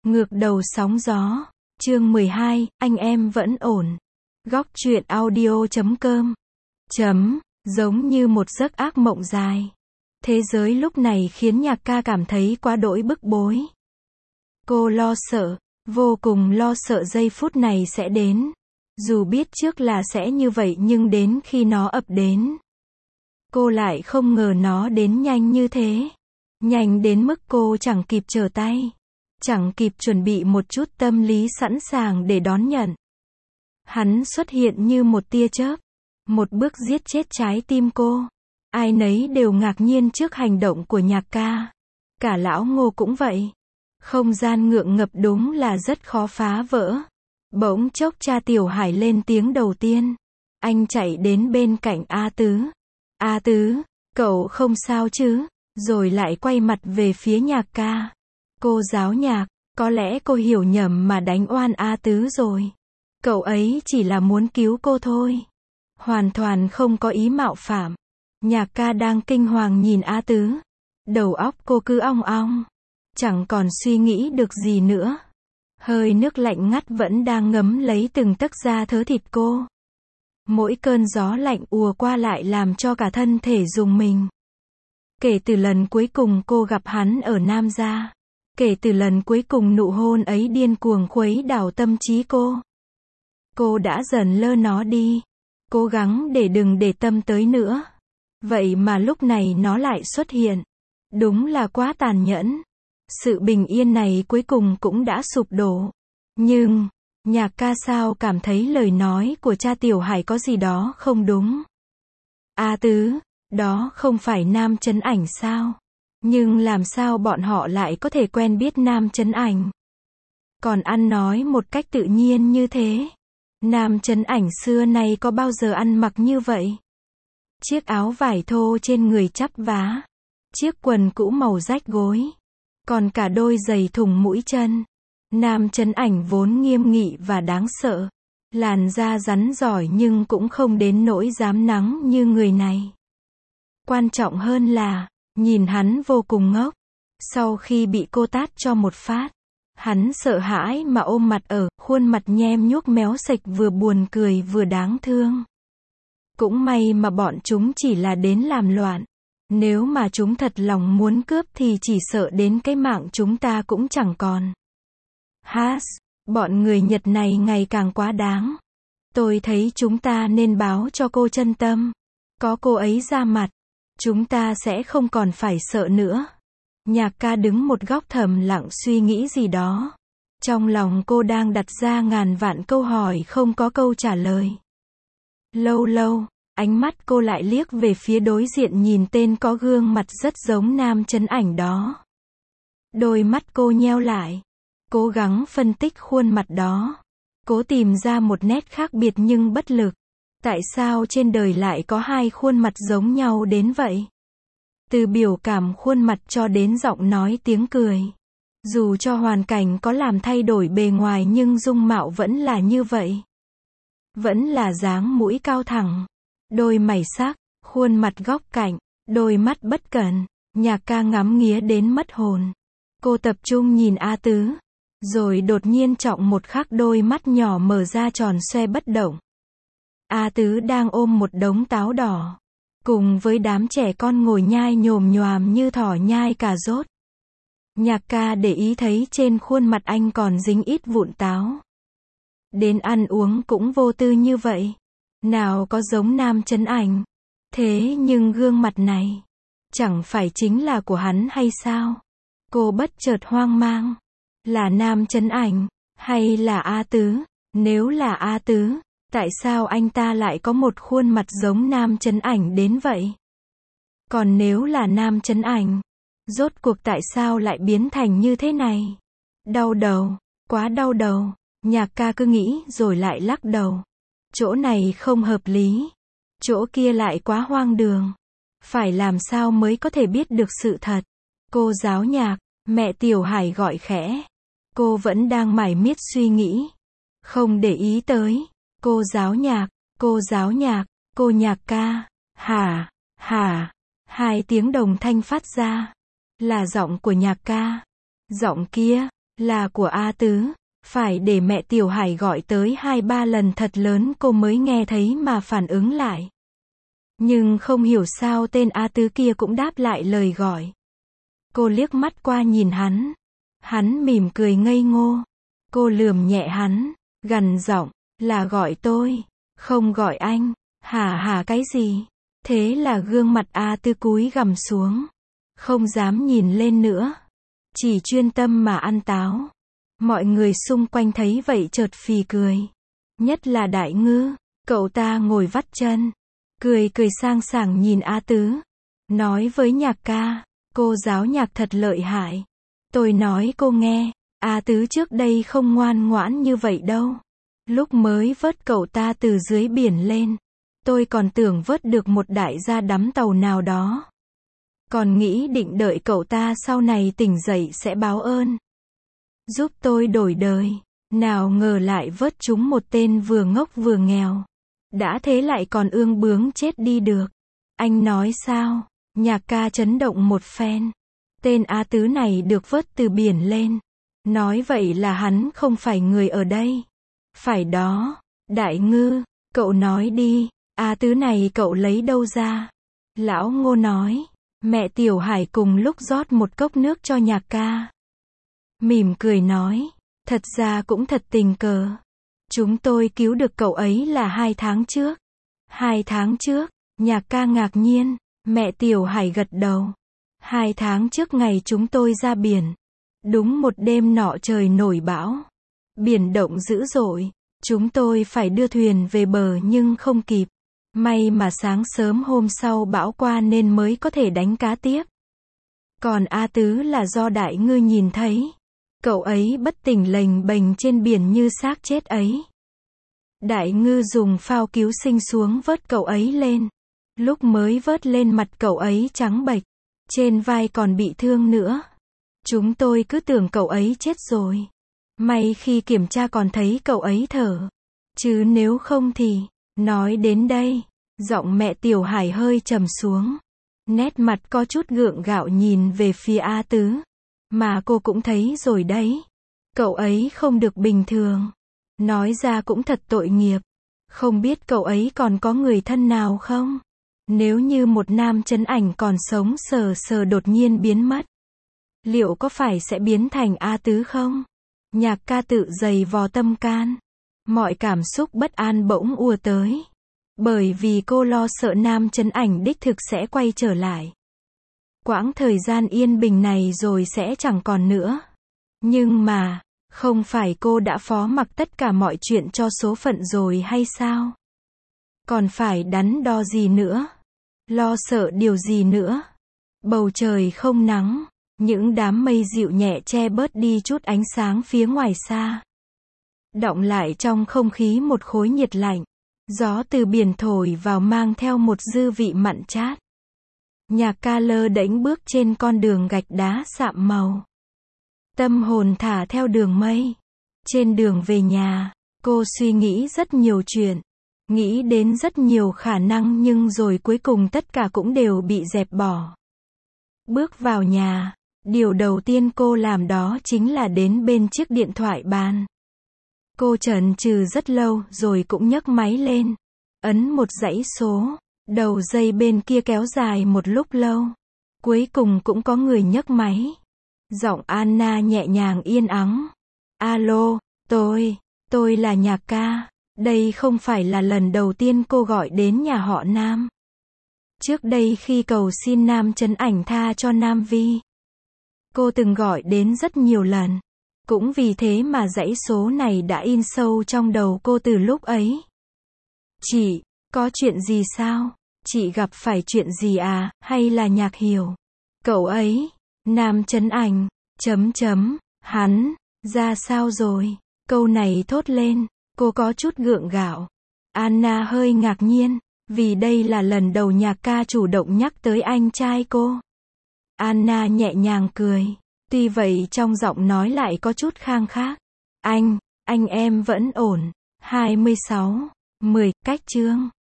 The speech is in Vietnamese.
Ngược đầu sóng gió. Chương 12, anh em vẫn ổn. Góc truyện audio.com. Giống như một giấc ác mộng dài. Thế giới lúc này khiến Nhạc Ca cảm thấy quá đỗi bức bối. Cô lo sợ, vô cùng lo sợ giây phút này sẽ đến. Dù biết trước là sẽ như vậy nhưng đến khi nó ập đến, cô lại không ngờ nó đến nhanh như thế. Nhanh đến mức cô chẳng kịp trở tay, chẳng kịp chuẩn bị một chút tâm lý sẵn sàng để đón nhận. Hắn xuất hiện như một tia chớp, một bước giết chết trái tim cô. Ai nấy đều ngạc nhiên trước hành động của Nhạc Ca. Cả lão Ngô cũng vậy. Không gian ngượng ngập đúng là rất khó phá vỡ. Bỗng chốc cha Tiểu Hải lên tiếng đầu tiên. Anh chạy đến bên cạnh A Tứ. A Tứ, cậu không sao chứ? Rồi lại quay mặt về phía Nhạc Ca. Cô giáo Nhạc, có lẽ cô hiểu nhầm mà đánh oan A Tứ rồi. Cậu ấy chỉ là muốn cứu cô thôi. Hoàn toàn không có ý mạo phạm. Nhạc Ca đang kinh hoàng nhìn A Tứ. Đầu óc cô cứ ong ong. Chẳng còn suy nghĩ được gì nữa. Hơi nước lạnh ngắt vẫn đang ngấm lấy từng tấc da thớ thịt cô. Mỗi cơn gió lạnh ùa qua lại làm cho cả thân thể rùng mình. Kể từ lần cuối cùng cô gặp hắn ở Nam Gia. Kể từ lần cuối cùng nụ hôn ấy điên cuồng khuấy đảo tâm trí cô. Cô đã dần lơ nó đi. Cố gắng để đừng để tâm tới nữa. Vậy mà lúc này nó lại xuất hiện. Đúng là quá tàn nhẫn. Sự bình yên này cuối cùng cũng đã sụp đổ. Nhưng, Nhạc Ca sao cảm thấy lời nói của cha Tiểu Hải có gì đó không đúng. A Tứ, đó không phải Nam Chấn Ảnh sao? Nhưng làm sao bọn họ lại có thể quen biết Nam Chấn Ảnh? Còn ăn nói một cách tự nhiên như thế. Nam Chấn Ảnh xưa nay có bao giờ ăn mặc như vậy? Chiếc áo vải thô trên người chắp vá. Chiếc quần cũ màu rách gối. Còn cả đôi giày thùng mũi chân. Nam Chấn Ảnh vốn nghiêm nghị và đáng sợ. Làn da rắn giỏi nhưng cũng không đến nỗi dám nắng như người này. Quan trọng hơn là, nhìn hắn vô cùng ngốc. Sau khi bị cô tát cho một phát, hắn sợ hãi mà ôm mặt ở, khuôn mặt nhem nhuốc méo sạch vừa buồn cười vừa đáng thương. Cũng may mà bọn chúng chỉ là đến làm loạn. Nếu mà chúng thật lòng muốn cướp thì chỉ sợ đến cái mạng chúng ta cũng chẳng còn. Bọn người Nhật này ngày càng quá đáng. Tôi thấy chúng ta nên báo cho cô Chân Tâm. Có cô ấy ra mặt, chúng ta sẽ không còn phải sợ nữa. Nhạc Ca đứng một góc thầm lặng suy nghĩ gì đó. Trong lòng cô đang đặt ra ngàn vạn câu hỏi không có câu trả lời. Lâu lâu, ánh mắt cô lại liếc về phía đối diện nhìn tên có gương mặt rất giống Nam Chấn Ảnh đó. Đôi mắt cô nheo lại. Cố gắng phân tích khuôn mặt đó. Cố tìm ra một nét khác biệt nhưng bất lực. Tại sao trên đời lại có hai khuôn mặt giống nhau đến vậy? Từ biểu cảm khuôn mặt cho đến giọng nói tiếng cười. Dù cho hoàn cảnh có làm thay đổi bề ngoài nhưng dung mạo vẫn là như vậy. Vẫn là dáng mũi cao thẳng. Đôi mày sắc, khuôn mặt góc cạnh, đôi mắt bất cẩn. Nhạc Ca ngắm nghía đến mất hồn. Cô tập trung nhìn A Tứ. Rồi đột nhiên trọng một khắc đôi mắt nhỏ mở ra tròn xoe bất động. A Tứ đang ôm một đống táo đỏ. Cùng với đám trẻ con ngồi nhai nhồm nhoàm như thỏ nhai cà rốt. Nhạc Ca để ý thấy trên khuôn mặt anh còn dính ít vụn táo. Đến ăn uống cũng vô tư như vậy. Nào có giống Nam Chấn Ảnh. Thế nhưng gương mặt này, chẳng phải chính là của hắn hay sao? Cô bất chợt hoang mang. Là Nam Chấn Ảnh, hay là A Tứ? Nếu là A Tứ, tại sao anh ta lại có một khuôn mặt giống Nam Chấn Ảnh đến vậy? Còn nếu là Nam Chấn Ảnh, rốt cuộc tại sao lại biến thành như thế này? Đau đầu, quá đau đầu. Nhạc Ca cứ nghĩ rồi lại lắc đầu. Chỗ này không hợp lý. Chỗ kia lại quá hoang đường. Phải làm sao mới có thể biết được sự thật? Cô giáo Nhạc, mẹ Tiểu Hải gọi khẽ. Cô vẫn đang mải miết suy nghĩ. Không để ý tới. Cô giáo Nhạc, cô giáo Nhạc, cô Nhạc Ca. Hả. Hai tiếng đồng thanh phát ra. Là giọng của Nhạc Ca. Giọng kia, Là của A Tứ. Phải để mẹ Tiểu Hải gọi tới 2-3 lần thật lớn cô mới nghe thấy mà phản ứng lại. Nhưng không hiểu sao tên A Tứ kia cũng đáp lại lời gọi. Cô liếc mắt qua nhìn hắn. Hắn mỉm cười ngây ngô. Cô lườm nhẹ hắn, gằn giọng, là gọi tôi, không gọi anh. Hả cái gì? Thế là gương mặt A Tứ cúi gằm xuống. Không dám nhìn lên nữa. Chỉ chuyên tâm mà ăn táo. Mọi người xung quanh thấy vậy chợt phì cười. Nhất là Đại Ngư, cậu ta ngồi vắt chân. Cười sang sảng nhìn A Tứ. Nói với Nhạc ca, cô giáo nhạc thật lợi hại. Tôi nói cô nghe, A Tứ trước đây không ngoan ngoãn như vậy đâu. Lúc mới vớt cậu ta từ dưới biển lên, tôi còn tưởng vớt được một đại gia đắm tàu nào đó. Còn nghĩ định đợi cậu ta sau này tỉnh dậy sẽ báo ơn. Giúp tôi đổi đời. Nào ngờ lại vớt chúng một tên vừa ngốc vừa nghèo. Đã thế lại còn ương bướng chết đi được. Anh nói sao? Nhạc ca chấn động một phen. Tên A Tứ này được vớt từ biển lên. Nói vậy là hắn không phải người ở đây. Phải đó. Đại Ngư, cậu nói đi, A Tứ này cậu lấy đâu ra? Lão Ngô nói. Mẹ Tiểu Hải cùng lúc rót một cốc nước cho Nhạc ca. Mỉm cười nói. Thật ra cũng thật tình cờ. Chúng tôi cứu được cậu ấy là 2 tháng trước. 2 tháng trước, Nhạc ca ngạc nhiên. Mẹ Tiểu Hải gật đầu. 2 tháng trước ngày chúng tôi ra biển. Đúng một đêm nọ trời nổi bão. Biển động dữ dội. Chúng tôi phải đưa thuyền về bờ nhưng không kịp. May mà sáng sớm hôm sau bão qua nên mới có thể đánh cá tiếp. Còn A Tứ là do Đại Ngư nhìn thấy. Cậu ấy bất tỉnh lềnh bềnh trên biển như xác chết ấy. Đại Ngư dùng phao cứu sinh xuống vớt cậu ấy lên. Lúc mới vớt lên mặt cậu ấy trắng bệch. Trên vai còn bị thương nữa. Chúng tôi cứ tưởng cậu ấy chết rồi. May khi kiểm tra còn thấy cậu ấy thở. Chứ nếu không thì... Nói đến đây, giọng mẹ Tiểu Hải hơi trầm xuống. Nét mặt có chút gượng gạo nhìn về phía A Tứ. Mà cô cũng thấy rồi đấy. Cậu ấy không được bình thường. Nói ra cũng thật tội nghiệp. Không biết cậu ấy còn có người thân nào không? Nếu như một nam trấn ảnh còn sống sờ đột nhiên biến mất. Liệu có phải sẽ biến thành A Tứ không? Nhạc ca tự giày vò tâm can. Mọi cảm xúc bất an bỗng ùa tới. Bởi vì cô lo sợ nam trấn ảnh đích thực sẽ quay trở lại. Quãng thời gian yên bình này rồi sẽ chẳng còn nữa. Nhưng mà, không phải cô đã phó mặc tất cả mọi chuyện cho số phận rồi hay sao? Còn phải đắn đo gì nữa? Lo sợ điều gì nữa? Bầu trời không nắng, những đám mây dịu nhẹ che bớt đi chút ánh sáng phía ngoài xa. Đọng lại trong không khí một khối nhiệt lạnh. Gió từ biển thổi vào mang theo một dư vị mặn chát. Nhạc ca lơ đễnh bước trên con đường gạch đá sạm màu. Tâm hồn thả theo đường mây. Trên đường về nhà, cô suy nghĩ rất nhiều chuyện. Nghĩ đến rất nhiều khả năng nhưng rồi cuối cùng tất cả cũng đều bị dẹp bỏ. Bước vào nhà, điều đầu tiên cô làm đó chính là đến bên chiếc điện thoại bàn. Cô chần chừ rất lâu rồi cũng nhấc máy lên. Ấn một dãy số. Đầu dây bên kia kéo dài một lúc lâu. Cuối cùng cũng có người nhấc máy. Giọng Anna nhẹ nhàng yên ắng. Alo, tôi là Nhạc ca. Đây không phải là lần đầu tiên cô gọi đến nhà họ Nam. Trước đây khi cầu xin Nam trấn ảnh tha cho Nam Vi, cô từng gọi đến rất nhiều lần. Cũng vì thế mà dãy số này đã in sâu trong đầu cô từ lúc ấy. Chị, có chuyện gì sao? Chị gặp phải chuyện gì à, hay là Nhạc hiểu? Cậu ấy, Nam trấn ảnh, hắn, ra sao rồi? Câu này thốt lên, cô có chút gượng gạo. Anna hơi ngạc nhiên, vì đây là lần đầu Nhạc ca chủ động nhắc tới anh trai cô. Anna nhẹ nhàng cười. Tuy vậy trong giọng nói lại có chút khang khác. Anh em vẫn ổn. 26. 10. Cách chương